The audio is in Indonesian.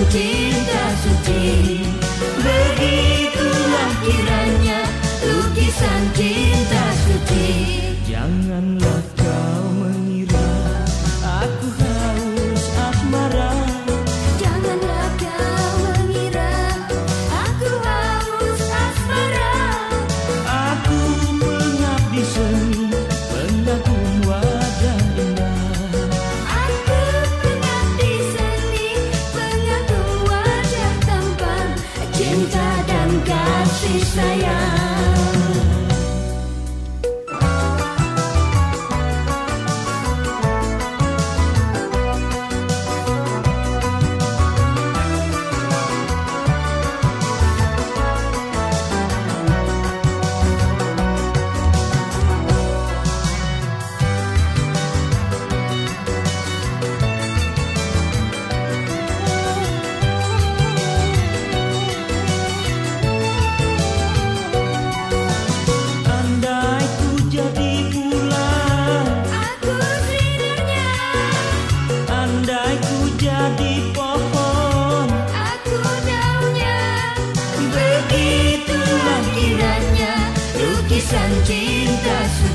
cinta suci. Begitulah kiranya lukisan cinta suci. Janganlah kau mengira aku haus asmara. Janganlah kau mengira aku haus asmara. Aku mengabdi seni, pengagum wajah indah. Aku mengabdi seni, pengagum wajah tampan, cinta dan kasih sayang. Andai ku jadi pohon, Aku daunnya. Begitulah kiranya lukisan cinta suci.